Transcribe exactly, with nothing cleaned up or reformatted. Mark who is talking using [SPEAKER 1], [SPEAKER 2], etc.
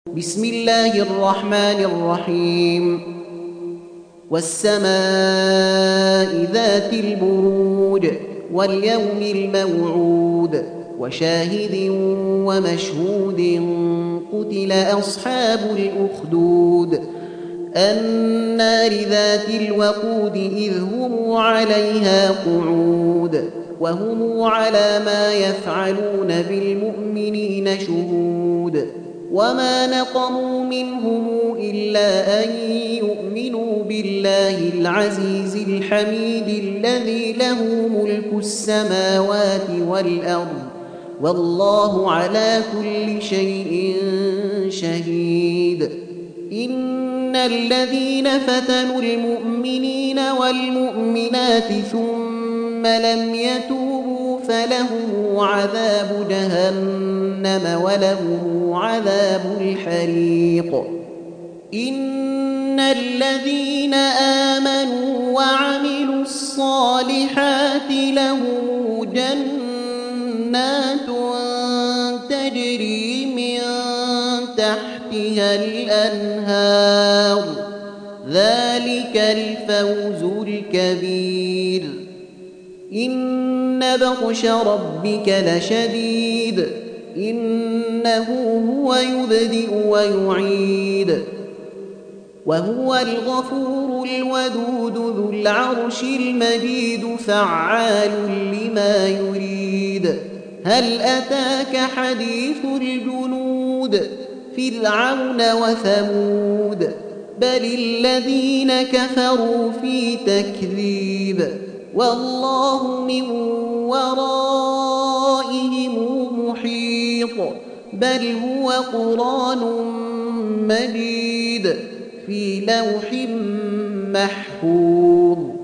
[SPEAKER 1] بسم الله الرحمن الرحيم والسماء ذات البروج واليوم الموعود وشاهد ومشهود قتل أصحاب الأخدود النار ذات الوقود إذ هم عليها قعود وهم على ما يفعلون بالمؤمنين شهود وما نقموا منهم إلا أن يؤمنوا بالله العزيز الحميد الذي له ملك السماوات والأرض والله على كل شيء شهيد إن الذين فتنوا المؤمنين والمؤمنات ثم لم يتوبوا فلهم عذاب جهنم ولهم عذاب الحريق إن الذين آمنوا وعملوا الصالحات لهم جنات تجري من تحتها الأنهار ذلك الفوز الكبير إن بطش ربك لشديد إنه هو يبدئ ويعيد وهو الغفور الودود ذو العرش المجيد فعال لما يريد هل أتاك حديث الجنود فرعون وثمود بل الذين كفروا في تكذيب والله من ورائهم محيط بل هو قرآن مجيد في لوح محفوظ